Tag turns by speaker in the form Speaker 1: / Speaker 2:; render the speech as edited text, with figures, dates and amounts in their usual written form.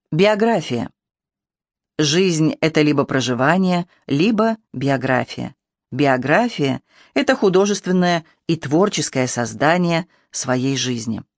Speaker 1: Биография. Жизнь — это либо проживание, либо биография. Биография — это художественное и творческое создание своей жизни.